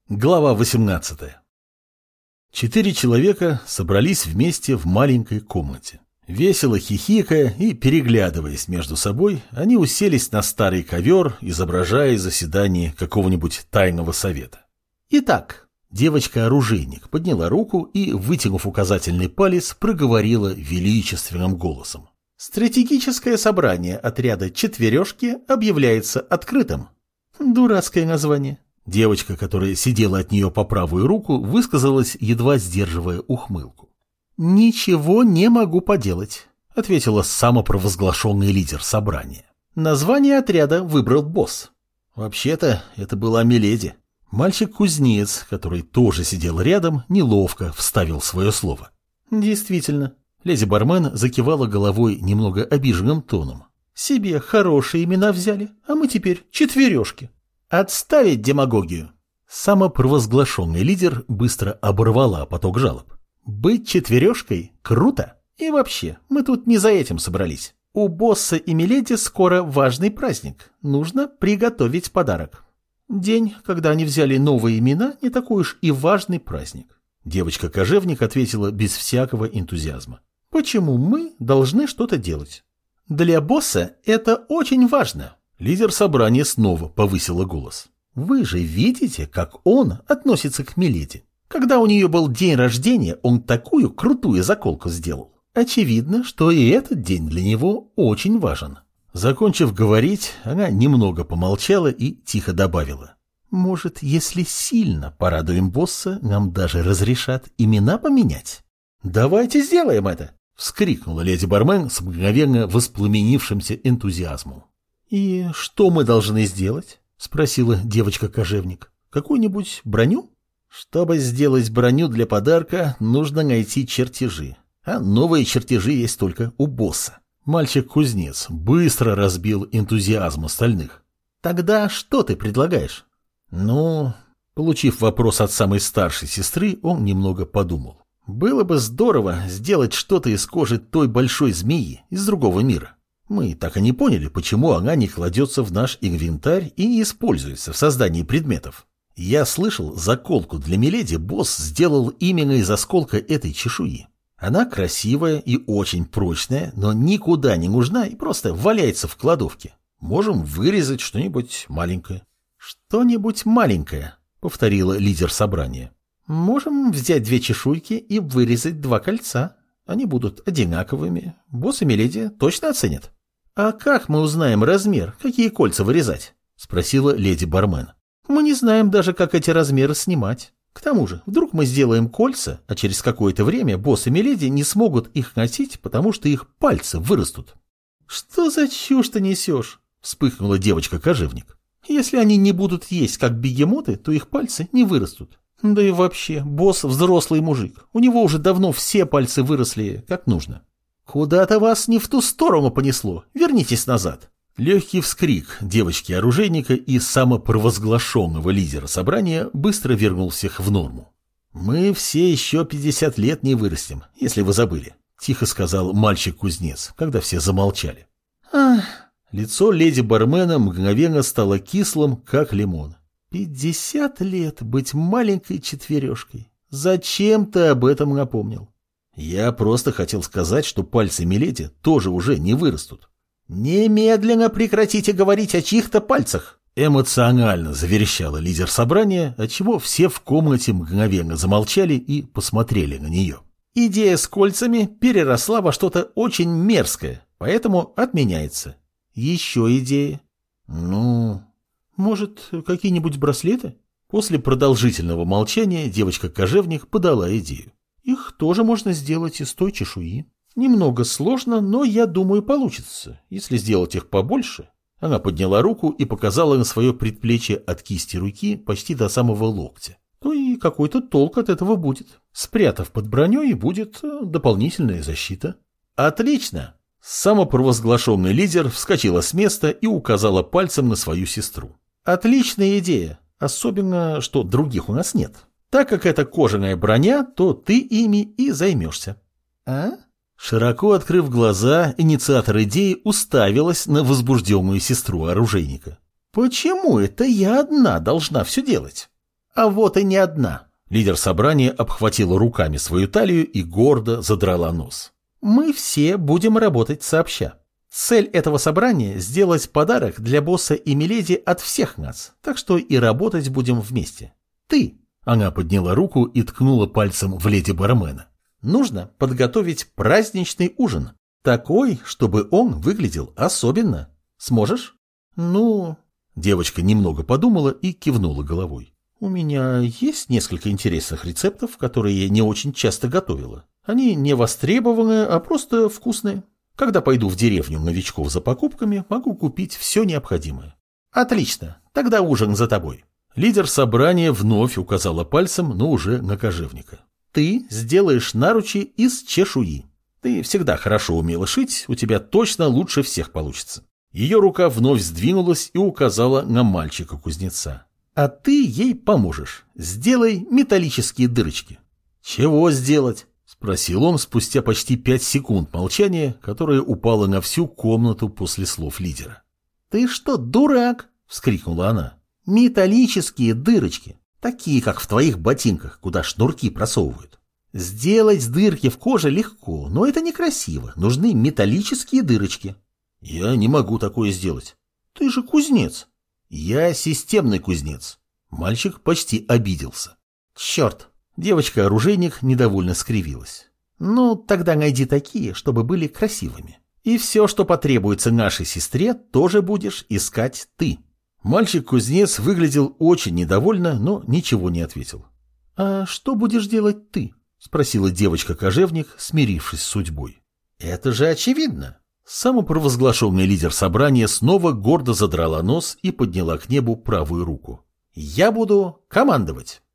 Глава 18. 4 человека собрались вместе в маленькой комнате. Весело хихикая и переглядываясь между собой, они уселись на старый ковер, изображая заседание какого-нибудь тайного совета. Итак, девочка-оружейник подняла руку и, вытянув указательный палец, проговорила величественным голосом. Стратегическое собрание отряда «Четвережки» объявляется открытым. Дурацкое название. Девочка, которая сидела от нее по правую руку, высказалась, едва сдерживая ухмылку. «Ничего не могу поделать», — ответила самопровозглашенный лидер собрания. Название отряда выбрал босс. Вообще-то, это была Миледи. Мальчик-кузнец, который тоже сидел рядом, неловко вставил свое слово. Действительно, леди-бармен закивала головой немного обиженным тоном. Себе хорошие имена взяли, а мы теперь четвережки. Отставить демагогию. Самопровозглашенный лидер быстро оборвала поток жалоб. Быть четвережкой круто. И вообще, мы тут не за этим собрались. У босса и Миледи скоро важный праздник. Нужно приготовить подарок. День, когда они взяли новые имена, не такой уж и важный праздник. Девочка-кожевник ответила без всякого энтузиазма. Почему мы должны что-то делать? Для босса это очень важно. Лидер собрания снова повысила голос. Вы же видите, как он относится к Миледи. Когда у нее был день рождения, он такую крутую заколку сделал. Очевидно, что и этот день для него очень важен. Закончив говорить, она немного помолчала и тихо добавила. Может, если сильно порадуем босса, нам даже разрешат имена поменять? Давайте сделаем это! Вскрикнула леди-бармен с мгновенно воспламенившимся энтузиазмом. «И что мы должны сделать?» — спросила девочка-кожевник. «Какую-нибудь броню?» «Чтобы сделать броню для подарка, нужно найти чертежи. А новые чертежи есть только у босса». Мальчик-кузнец быстро разбил энтузиазм остальных. «Тогда что ты предлагаешь?» «Ну...» Получив вопрос от самой старшей сестры, он немного подумал. «Было бы здорово сделать что-то из кожи той большой змеи из другого мира. Мы так и не поняли, почему она не кладется в наш инвентарь и не используется в создании предметов. Я слышал, заколку для Миледи босс сделал именно из осколка этой чешуи. Она красивая и очень прочная, но никуда не нужна и просто валяется в кладовке. Можем вырезать что-нибудь маленькое». «Что-нибудь маленькое», — повторила лидер собрания. «Можем взять 2 чешуйки и вырезать 2 кольца. Они будут одинаковыми. Босс и Миледи точно оценят». «А как мы узнаем размер, какие кольца вырезать?» — спросила леди-бармен. «Мы не знаем даже, как эти размеры снимать. К тому же, вдруг мы сделаем кольца, а через какое-то время босс и Миледи не смогут их носить, потому что их пальцы вырастут». «Что за чушь ты несешь?» — вспыхнула девочка-кожевник. «Если они не будут есть, как бегемоты, то их пальцы не вырастут. Да и вообще, босс взрослый мужик. У него уже давно все пальцы выросли как нужно». «Куда-то вас не в ту сторону понесло. Вернитесь назад». Легкий вскрик девочки-оружейника и самопровозглашенного лидера собрания быстро вернул всех в норму. «Мы все еще 50 лет не вырастем, если вы забыли», — тихо сказал мальчик-кузнец, когда все замолчали. «Ах!» Лицо леди-бармена мгновенно стало кислым, как лимон. 50 лет быть маленькой четвережкой. Зачем ты об этом напомнил? Я просто хотел сказать, что пальцы Миледи тоже уже не вырастут. Немедленно прекратите говорить о чьих-то пальцах. Эмоционально заверещала лидер собрания, отчего все в комнате мгновенно замолчали и посмотрели на нее. Идея с кольцами переросла во что-то очень мерзкое, поэтому отменяется. Еще идеи? Может, какие-нибудь браслеты? После продолжительного молчания девочка-кожевник подала идею. Их тоже можно сделать из той чешуи. Немного сложно, но, я думаю, получится, если сделать их побольше. Она подняла руку и показала на свое предплечье от кисти руки почти до самого локтя. То и какой-то толк от этого будет. Спрятав под броней, будет дополнительная защита. Отлично! Самопровозглашенный лидер вскочила с места и указала пальцем на свою сестру. Отличная идея, особенно, что других у нас нет. Так как это кожаная броня, то ты ими и займешься. А? Широко открыв глаза, инициатор идеи уставилась на возбужденную сестру оружейника. Почему это я одна должна все делать? А вот и не одна. Лидер собрания обхватила руками свою талию и гордо задрала нос. Мы все будем работать сообща. Цель этого собрания – сделать подарок для босса и миледи от всех нас, так что и работать будем вместе. Ты, она подняла руку и ткнула пальцем в леди бармена, нужно подготовить праздничный ужин, такой, чтобы он выглядел особенно. Сможешь? Ну, девочка немного подумала и кивнула головой. У меня есть несколько интересных рецептов, которые я не очень часто готовила. Они не востребованные, а просто вкусные. Когда пойду в деревню новичков за покупками, могу купить все необходимое. Отлично, тогда ужин за тобой. Лидер собрания вновь указала пальцем, но уже на кожевника. Ты сделаешь наручи из чешуи. Ты всегда хорошо умела шить, у тебя точно лучше всех получится. Ее рука вновь сдвинулась и указала на мальчика-кузнеца. А ты ей поможешь. Сделай металлические дырочки. Чего сделать? Спросил он спустя почти 5 секунд молчания, которое упало на всю комнату после слов лидера. «Ты что, дурак?» — вскрикнула она. «Металлические дырочки, такие, как в твоих ботинках, куда шнурки просовывают. Сделать дырки в коже легко, но это некрасиво, нужны металлические дырочки». «Я не могу такое сделать». «Ты же кузнец». «Я системный кузнец». Мальчик почти обиделся. «Черт!» Девочка-оружейник недовольно скривилась. «Ну, тогда найди такие, чтобы были красивыми. И все, что потребуется нашей сестре, тоже будешь искать ты». Мальчик-кузнец выглядел очень недовольно, но ничего не ответил. «А что будешь делать ты?» — спросила девочка-кожевник, смирившись с судьбой. «Это же очевидно». Самопровозглашенный лидер собрания снова гордо задрала нос и подняла к небу правую руку. «Я буду командовать».